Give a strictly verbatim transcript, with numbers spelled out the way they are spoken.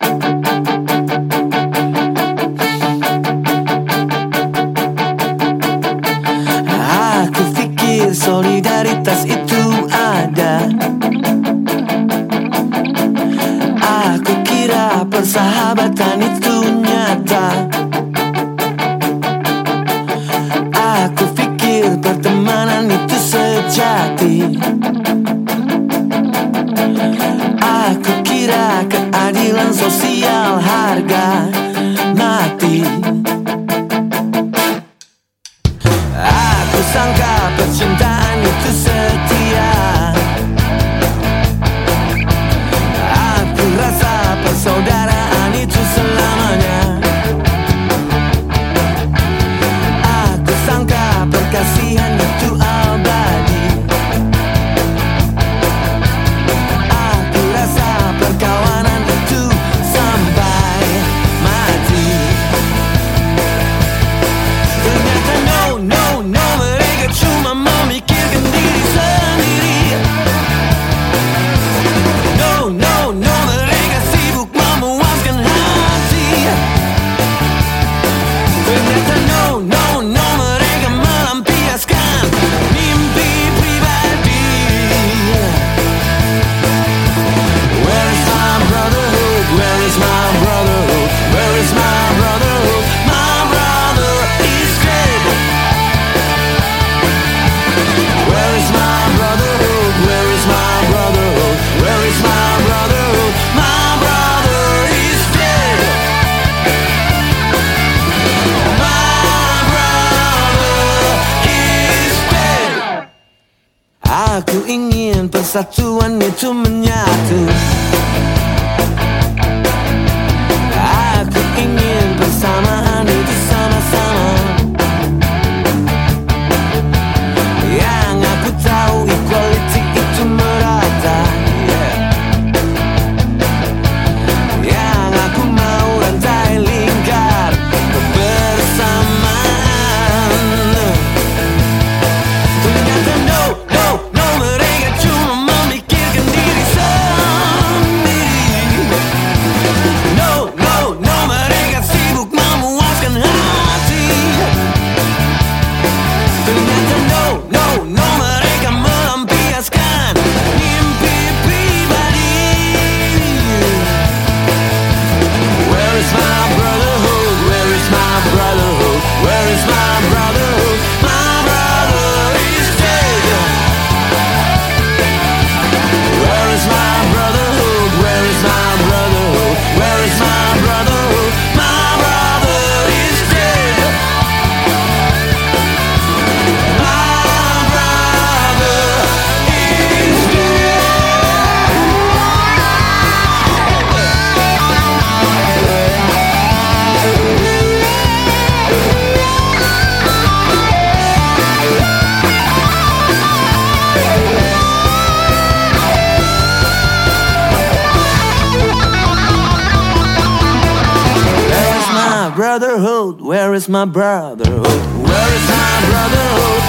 Aku pikir solidaritas itu ada. Aku kira persahabatan itu nyata. Aku pikir pertemanan itu sejati. Aku kira keadilan sosial harga mati. Aku sangka percintaan itu setia. Aku rasa persaudaraan itu selamanya. Aku sangka perkasihan itu abadi. Aku rasa perkawanan itu sampai mati. Ternyata no, no, no, mereka cuma memikirkan diri sendiri. No, no, no, mereka sibuk memuaskan hati. Ternyata no, no, no, mereka melampiaskan mimpi pribadi. Where is my brotherhood? Where is my brotherhood? Where is my brotherhood? My brother is dead. Where is my brotherhood? Where is my brotherhood? Where is my brotherhood? My brother is dead. My brother is dead. Aku ingin persatuan itu menyatu. Aku ingin persamaan itu sama-sama. Yang aku tahu equality itu merata, yeah. Yang aku mau rantai lingkar kebersamaan. Ternyata no, no, no, mereka cuma memikirkan diri sendiri. No, no, no, mereka sibuk memuaskan hati. Ternyata no, no, no, mereka melampiaskan mimpi pribadi. Where is my brotherhood? Where is my brotherhood? Where is my brotherhood? My brother is dead. Where is my brotherhood? Where is my brotherhood? Where is my brotherhood? My brother is dead. My brother is dead. Where is my brotherhood? Where is my brotherhood? Where is my brotherhood?